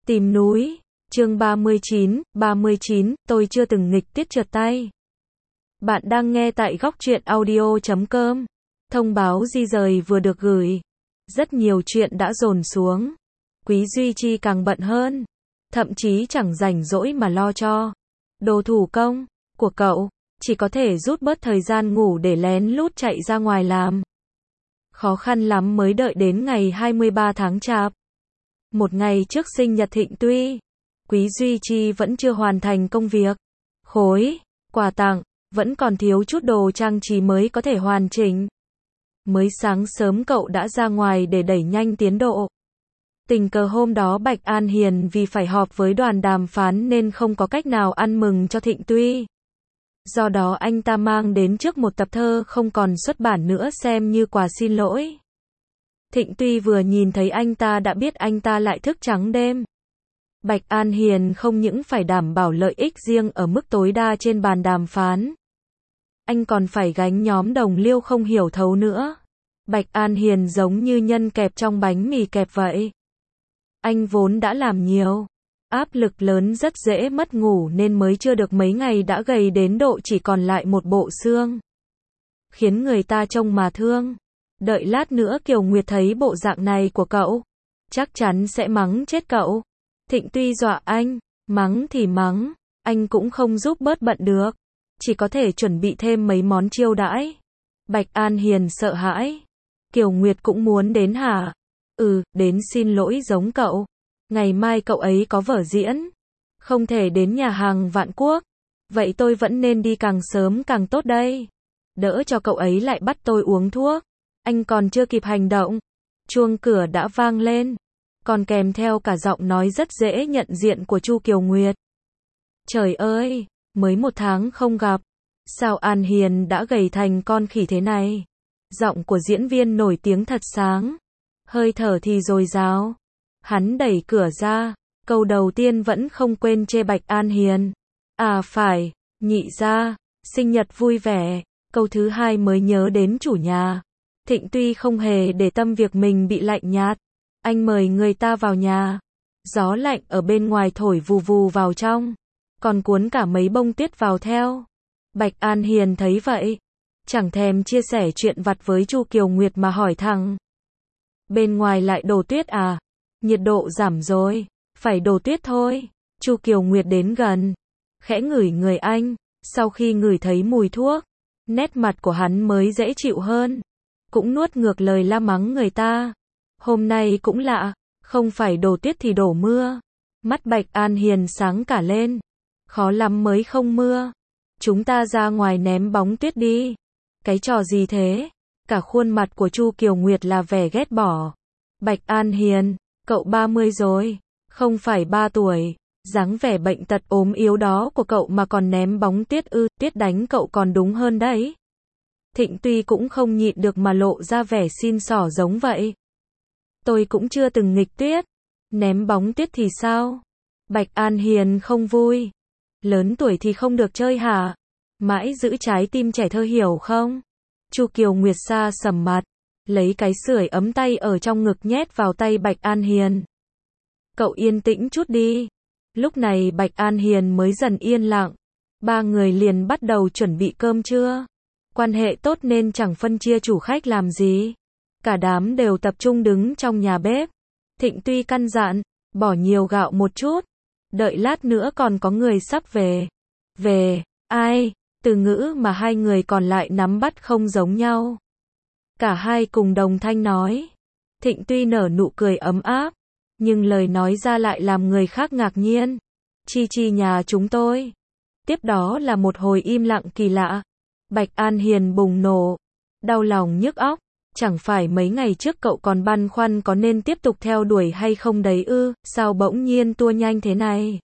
Tìm núi, chương 39, tôi chưa từng nghịch tiết trượt tay. Bạn đang nghe tại góc truyện audio.com. Thông báo di rời vừa được gửi. Rất nhiều chuyện đã dồn xuống. Quý Duy Chi càng bận hơn. Thậm chí chẳng rảnh rỗi mà lo cho đồ thủ công của cậu. Chỉ có thể rút bớt thời gian ngủ để lén lút chạy ra ngoài làm. Khó khăn lắm mới đợi đến ngày 23 tháng Chạp. Một ngày trước sinh nhật Thịnh Tuy, Quý Duy Chi vẫn chưa hoàn thành công việc. Khối quà tặng vẫn còn thiếu chút đồ trang trí mới có thể hoàn chỉnh. Mới sáng sớm cậu đã ra ngoài để đẩy nhanh tiến độ. Tình cờ hôm đó Bạch An Hiền vì phải họp với đoàn đàm phán nên không có cách nào ăn mừng cho Thịnh Tuy. Do đó anh ta mang đến trước một tập thơ không còn xuất bản nữa xem như quà xin lỗi. Thịnh Tuy vừa nhìn thấy anh ta đã biết anh ta lại thức trắng đêm. Bạch An Hiền không những phải đảm bảo lợi ích riêng ở mức tối đa trên bàn đàm phán. Anh còn phải gánh nhóm đồng liêu không hiểu thấu nữa. Bạch An Hiền giống như nhân kẹp trong bánh mì kẹp vậy. Anh vốn đã làm nhiều. Áp lực lớn rất dễ mất ngủ nên mới chưa được mấy ngày đã gầy đến độ chỉ còn lại một bộ xương. Khiến người ta trông mà thương. Đợi lát nữa Kiều Nguyệt thấy bộ dạng này của cậu, chắc chắn sẽ mắng chết cậu. Thịnh Tuy dọa anh, mắng thì mắng, anh cũng không giúp bớt bận được. Chỉ có thể chuẩn bị thêm mấy món chiêu đãi. Bạch An Hiền sợ hãi. Kiều Nguyệt cũng muốn đến hả? Đến xin lỗi giống cậu. Ngày mai cậu ấy có vở diễn. Không thể đến nhà hàng Vạn Quốc. Vậy tôi vẫn nên đi càng sớm càng tốt đây. Đỡ cho cậu ấy lại bắt tôi uống thuốc. Anh còn chưa kịp hành động. Chuông cửa đã vang lên. Còn kèm theo cả giọng nói rất dễ nhận diện của Chu Kiều Nguyệt. Trời ơi, mới một tháng không gặp. Sao An Hiền đã gầy thành con khỉ thế này? Giọng của diễn viên nổi tiếng thật sáng. Hơi thở thì dồi dào. Hắn đẩy cửa ra. Câu đầu tiên vẫn không quên chê Bạch An Hiền. À phải, nhị gia, sinh nhật vui vẻ. Câu thứ hai mới nhớ đến chủ nhà. Thịnh Tuy không hề để tâm việc mình bị lạnh nhạt. Anh mời người ta vào nhà. Gió lạnh ở bên ngoài thổi vù vù vào trong. Còn cuốn cả mấy bông tuyết vào theo. Bạch An Hiền thấy vậy. Chẳng thèm chia sẻ chuyện vặt với Chu Kiều Nguyệt mà hỏi thẳng. Bên ngoài lại đổ tuyết à? Nhiệt độ giảm rồi. Phải đổ tuyết thôi. Chu Kiều Nguyệt đến gần. Khẽ ngửi người anh. Sau khi ngửi thấy mùi thuốc, nét mặt của hắn mới dễ chịu hơn. Cũng nuốt ngược lời la mắng người ta. Hôm nay cũng lạ, không phải đổ tuyết thì đổ mưa. Mắt Bạch An Hiền sáng cả lên. Khó lắm mới không mưa. Chúng ta ra ngoài ném bóng tuyết đi. Cái trò gì thế? Cả khuôn mặt của Chu Kiều Nguyệt là vẻ ghét bỏ. Bạch An Hiền, cậu 30 rồi, không phải 3 tuổi. Dáng vẻ bệnh tật ốm yếu đó của cậu mà còn ném bóng tuyết ư? Tuyết đánh cậu còn đúng hơn đấy. Thịnh Tuy cũng không nhịn được mà lộ ra vẻ xin xỏ giống vậy. Tôi cũng chưa từng nghịch tuyết. Ném bóng tuyết thì sao? Bạch An Hiền không vui. Lớn tuổi thì không được chơi hả? Mãi giữ trái tim trẻ thơ hiểu không? Chu Kiều Nguyệt sa sầm mặt. Lấy cái sưởi ấm tay ở trong ngực nhét vào tay Bạch An Hiền. Cậu yên tĩnh chút đi. Lúc này Bạch An Hiền mới dần yên lặng. Ba người liền bắt đầu chuẩn bị cơm trưa. Quan hệ tốt nên chẳng phân chia chủ khách làm gì. Cả đám đều tập trung đứng trong nhà bếp. Thịnh Tuy căn dặn, bỏ nhiều gạo một chút. Đợi lát nữa còn có người sắp về. Về, ai? Từ ngữ mà hai người còn lại nắm bắt không giống nhau. Cả hai cùng đồng thanh nói. Thịnh Tuy nở nụ cười ấm áp. Nhưng lời nói ra lại làm người khác ngạc nhiên. Chi Chi nhà chúng tôi. Tiếp đó là một hồi im lặng kỳ lạ. Bạch An Hiền bùng nổ. Đau lòng nhức óc. Chẳng phải mấy ngày trước cậu còn băn khoăn có nên tiếp tục theo đuổi hay không đấy ư? Sao bỗng nhiên tua nhanh thế này?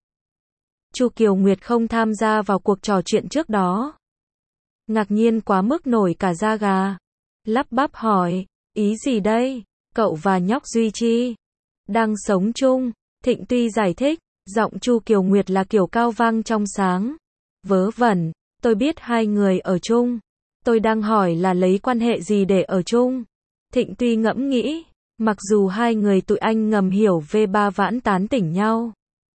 Chu Kiều Nguyệt không tham gia vào cuộc trò chuyện trước đó. Ngạc nhiên quá mức nổi cả da gà. Lắp bắp hỏi, ý gì đây? Cậu và nhóc Duy Chi đang sống chung. Thịnh Tuy giải thích, giọng Chu Kiều Nguyệt là kiểu cao vang trong sáng. Vớ vẩn, tôi biết hai người ở chung. Tôi đang hỏi là lấy quan hệ gì để ở chung. Thịnh Tuy ngẫm nghĩ, Mặc dù hai người tụi anh ngầm hiểu về ba vãn tán tỉnh nhau.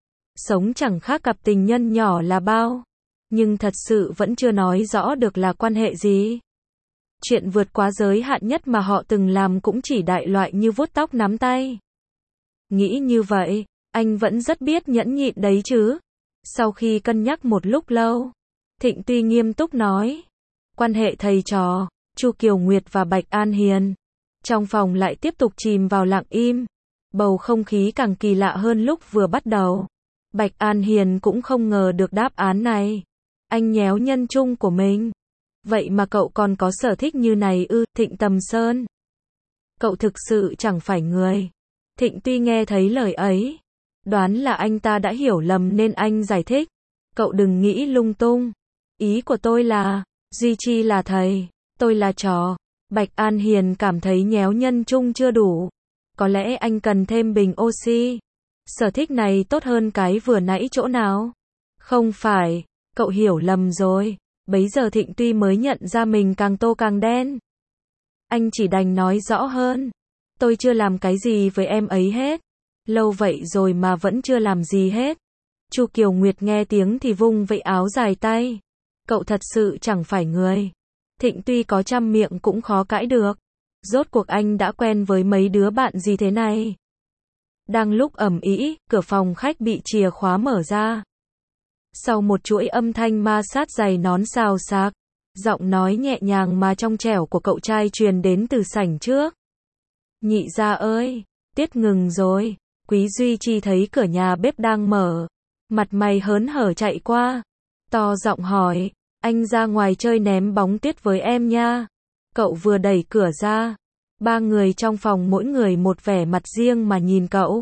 Sống chẳng khác cặp tình nhân nhỏ là bao. Nhưng thật sự vẫn chưa nói rõ được là quan hệ gì. Chuyện vượt quá giới hạn nhất mà họ từng làm cũng chỉ đại loại như vuốt tóc nắm tay. Nghĩ như vậy, anh vẫn rất biết nhẫn nhịn đấy chứ. Sau khi cân nhắc một lúc lâu, Thịnh Tuy nghiêm túc nói. Quan hệ thầy trò, Chu Kiều Nguyệt và Bạch An Hiền. Trong phòng lại tiếp tục chìm vào lặng im. Bầu không khí càng kỳ lạ hơn lúc vừa bắt đầu. Bạch An Hiền cũng không ngờ được đáp án này. Anh nhéo nhân trung của mình. Vậy mà cậu còn có sở thích như này ư, Thịnh Tầm Sơn. Cậu thực sự chẳng phải người. Thịnh Tuy nghe thấy lời ấy. Đoán là anh ta đã hiểu lầm nên anh giải thích. Cậu đừng nghĩ lung tung. Ý của tôi là, Duy Chi là thầy, tôi là trò. Bạch An Hiền cảm thấy nhéo nhân trung chưa đủ. Có lẽ anh cần thêm bình oxy. Sở thích này tốt hơn cái vừa nãy chỗ nào? Không phải, cậu hiểu lầm rồi. Bấy giờ Thịnh Tuy mới nhận ra mình càng tô càng đen. Anh chỉ đành nói rõ hơn. Tôi chưa làm cái gì với em ấy hết. Lâu vậy rồi mà vẫn chưa làm gì hết. Chu Kiều Nguyệt nghe tiếng thì vung vẩy áo dài tay. Cậu thật sự chẳng phải người. Thịnh Tuy có trăm miệng cũng khó cãi được. Rốt cuộc anh đã quen với mấy đứa bạn gì thế này? Đang lúc ầm ĩ, cửa phòng khách bị chìa khóa mở ra. Sau một chuỗi âm thanh ma sát giày nón xào xạc, giọng nói nhẹ nhàng mà trong trẻo của cậu trai truyền đến từ sảnh trước. Nhị gia ơi, tiết ngừng rồi. Quý Duy Chi thấy cửa nhà bếp đang mở, mặt mày hớn hở chạy qua, to giọng hỏi, anh ra ngoài chơi ném bóng tiết với em nha. Cậu vừa đẩy cửa ra, ba người trong phòng mỗi người một vẻ mặt riêng mà nhìn cậu.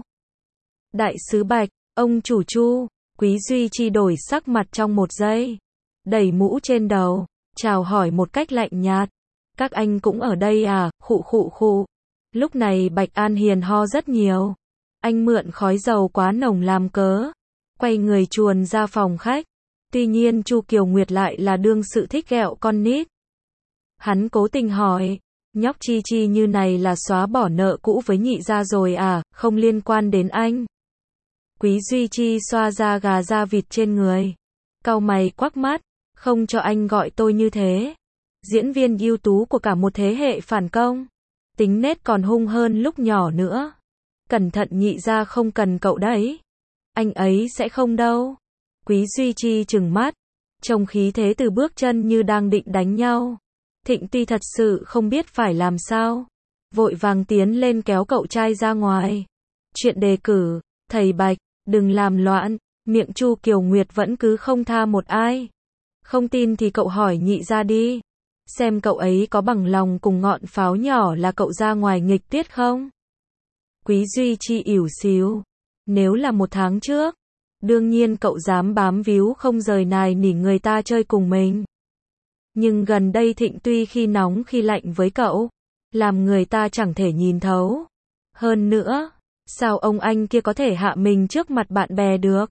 Đại sứ Bạch, ông chủ Chu. Quý Duy Chi đổi sắc mặt trong một giây, đẩy mũ trên đầu, chào hỏi một cách lạnh nhạt. Các anh cũng ở đây à, khụ khụ khụ. Lúc này Bạch An Hiền ho rất nhiều. Anh mượn khói dầu quá nồng làm cớ, quay người chuồn ra phòng khách. Tuy nhiên Chu Kiều Nguyệt lại là đương sự thích ghẹo con nít. Hắn cố tình hỏi, nhóc Chi Chi như này là xóa bỏ nợ cũ với nhị gia rồi à, không liên quan đến anh. Quý Duy Chi xoa da gà da vịt trên người, cau mày quắc mắt, không cho anh gọi tôi như thế. Diễn viên ưu tú của cả một thế hệ phản công, tính nết còn hung hơn lúc nhỏ nữa. Cẩn thận nhị gia không cần cậu đấy. Anh ấy sẽ không đâu. Quý Duy Chi trừng mắt, trông khí thế từ bước chân như đang định đánh nhau. Thịnh Tuy thật sự không biết phải làm sao, vội vàng tiến lên kéo cậu trai ra ngoài. Chuyện đề cử, thầy Bạch, đừng làm loạn. Miệng Chu Kiều Nguyệt vẫn cứ không tha một ai. Không tin thì cậu hỏi nhị gia đi, xem cậu ấy có bằng lòng cùng ngọn pháo nhỏ là cậu ra ngoài nghịch tiết không. Quý Duy Chi ỉu xìu. Nếu là 1 tháng trước, đương nhiên cậu dám bám víu không rời nài nỉ người ta chơi cùng mình. Nhưng gần đây Thịnh Tuy khi nóng khi lạnh với cậu, làm người ta chẳng thể nhìn thấu. Hơn nữa, sao ông anh kia có thể hạ mình trước mặt bạn bè được?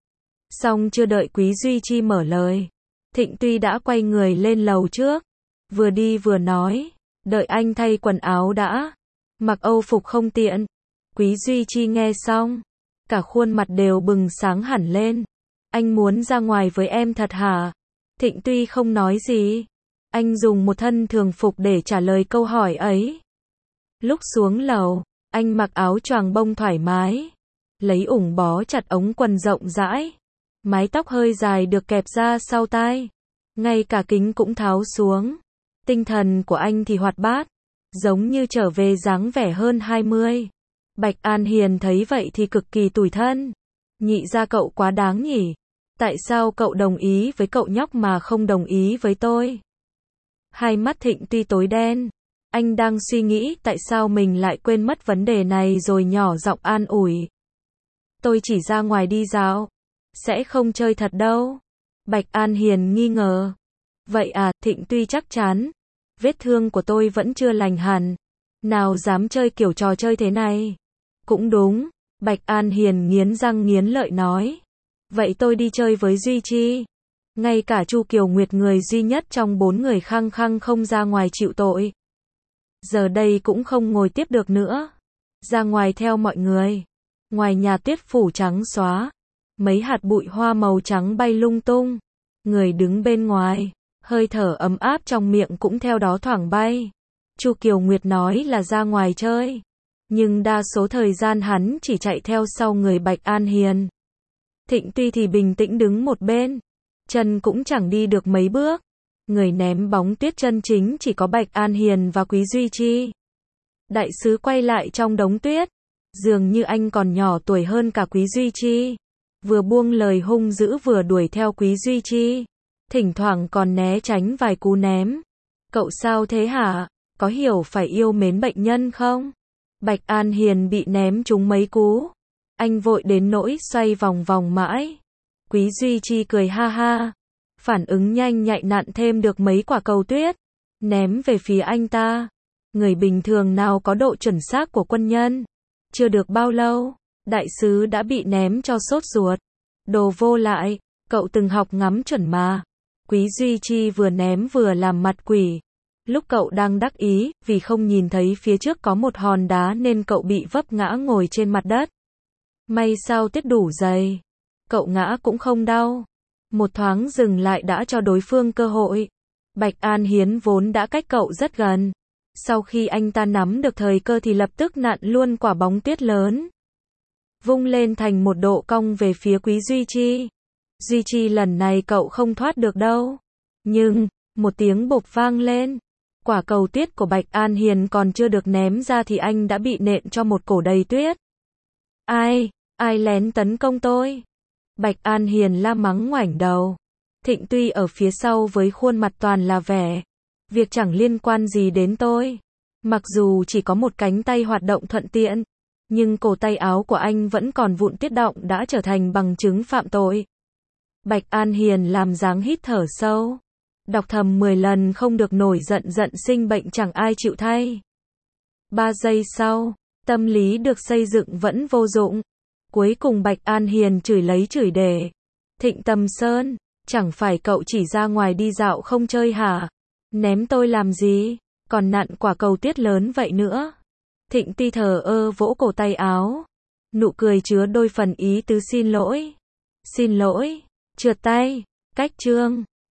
Xong chưa đợi Quý Duy Chi mở lời, Thịnh Tuy đã quay người lên lầu trước, vừa đi vừa nói, đợi anh thay quần áo đã, mặc Âu phục không tiện. Quý Duy Chi nghe xong, cả khuôn mặt đều bừng sáng hẳn lên. Anh muốn ra ngoài với em thật hả? Thịnh Tuy không nói gì. Anh dùng một thân thường phục để trả lời câu hỏi ấy. Lúc xuống lầu, anh mặc áo choàng bông thoải mái, lấy ủng bó chặt ống quần rộng rãi. Mái tóc hơi dài được kẹp ra sau tai. Ngay cả kính cũng tháo xuống. Tinh thần của anh thì hoạt bát, giống như trở về dáng vẻ hơn 20. Bạch An Hiền thấy vậy thì cực kỳ tủi thân. Nhị gia cậu quá đáng nhỉ? Tại sao cậu đồng ý với cậu nhóc mà không đồng ý với tôi? Hai mắt Thịnh Tuy tối đen. Anh đang suy nghĩ tại sao mình lại quên mất vấn đề này rồi nhỏ giọng an ủi. Tôi chỉ ra ngoài đi dạo, sẽ không chơi thật đâu. Bạch An Hiền nghi ngờ. Vậy à, Thịnh Tuy chắc chắn. Vết thương của tôi vẫn chưa lành hẳn. Nào dám chơi kiểu trò chơi thế này. Cũng đúng, Bạch An Hiền nghiến răng nghiến lợi nói. Vậy tôi đi chơi với Duy Chi. Ngay cả Chu Kiều Nguyệt người duy nhất trong 4 người khăng khăng không ra ngoài chịu tội. Giờ đây cũng không ngồi tiếp được nữa. ra ngoài theo mọi người. Ngoài nhà tuyết phủ trắng xóa, mấy hạt bụi hoa màu trắng bay lung tung. Người đứng bên ngoài, hơi thở ấm áp trong miệng cũng theo đó thoảng bay. Chu Kiều Nguyệt nói là ra ngoài chơi, nhưng đa số thời gian hắn chỉ chạy theo sau người Bạch An Hiền. Thịnh Tuy thì bình tĩnh đứng một bên, chân cũng chẳng đi được mấy bước. Người ném bóng tuyết chân chính chỉ có Bạch An Hiền và Quý Duy Chi. Đại sứ quay lại trong đống tuyết, dường như anh còn nhỏ tuổi hơn cả Quý Duy Chi. Vừa buông lời hung dữ vừa đuổi theo Quý Duy Chi, thỉnh thoảng còn né tránh vài cú ném. Cậu sao thế hả? Có hiểu phải yêu mến bệnh nhân không? Bạch An Hiền bị ném trúng mấy cú, anh vội đến nỗi xoay vòng vòng mãi. Quý Duy Chi cười ha ha, phản ứng nhanh nhạy nặn thêm được mấy quả cầu tuyết, ném về phía anh ta. Người bình thường nào có độ chuẩn xác của quân nhân. Chưa được bao lâu, đại sứ đã bị ném cho sốt ruột. Đồ vô lại, cậu từng học ngắm chuẩn mà. Quý Duy Chi vừa ném vừa làm mặt quỷ. Lúc cậu đang đắc ý, vì không nhìn thấy phía trước có một hòn đá nên cậu bị vấp ngã ngồi trên mặt đất. May sao tuyết đủ dày, cậu ngã cũng không đau. Một thoáng dừng lại đã cho đối phương cơ hội. Bạch An Hiến vốn đã cách cậu rất gần. Sau khi anh ta nắm được thời cơ thì lập tức nặn luôn quả bóng tuyết lớn, vung lên thành một độ cong về phía Quý Duy Chi. Duy Chi lần này cậu không thoát được đâu. Nhưng, một tiếng bộp vang lên. Quả cầu tuyết của Bạch An Hiền còn chưa được ném ra thì anh đã bị nện cho một cổ đầy tuyết. Ai lén tấn công tôi? Bạch An Hiền la mắng ngoảnh đầu. Thịnh Tuy ở phía sau với khuôn mặt toàn là vẻ. Việc chẳng liên quan gì đến tôi. Mặc dù chỉ có một cánh tay hoạt động thuận tiện, nhưng cổ tay áo của anh vẫn còn vụn tuyết động đã trở thành bằng chứng phạm tội. Bạch An Hiền làm dáng hít thở sâu. Đọc thầm 10 lần không được nổi giận, giận sinh bệnh chẳng ai chịu thay. 3 giây sau, tâm lý được xây dựng vẫn vô dụng. Cuối cùng Bạch An Hiền chửi lấy chửi để. Thịnh Tâm Sơn, chẳng phải cậu chỉ ra ngoài đi dạo không chơi hả? Ném tôi làm gì? Còn nặn quả cầu tuyết lớn vậy nữa. Thịnh Ti thờ ơ vỗ cổ tay áo. Nụ cười chứa đôi phần ý tứ xin lỗi. Xin lỗi. Trượt tay. Cách chương.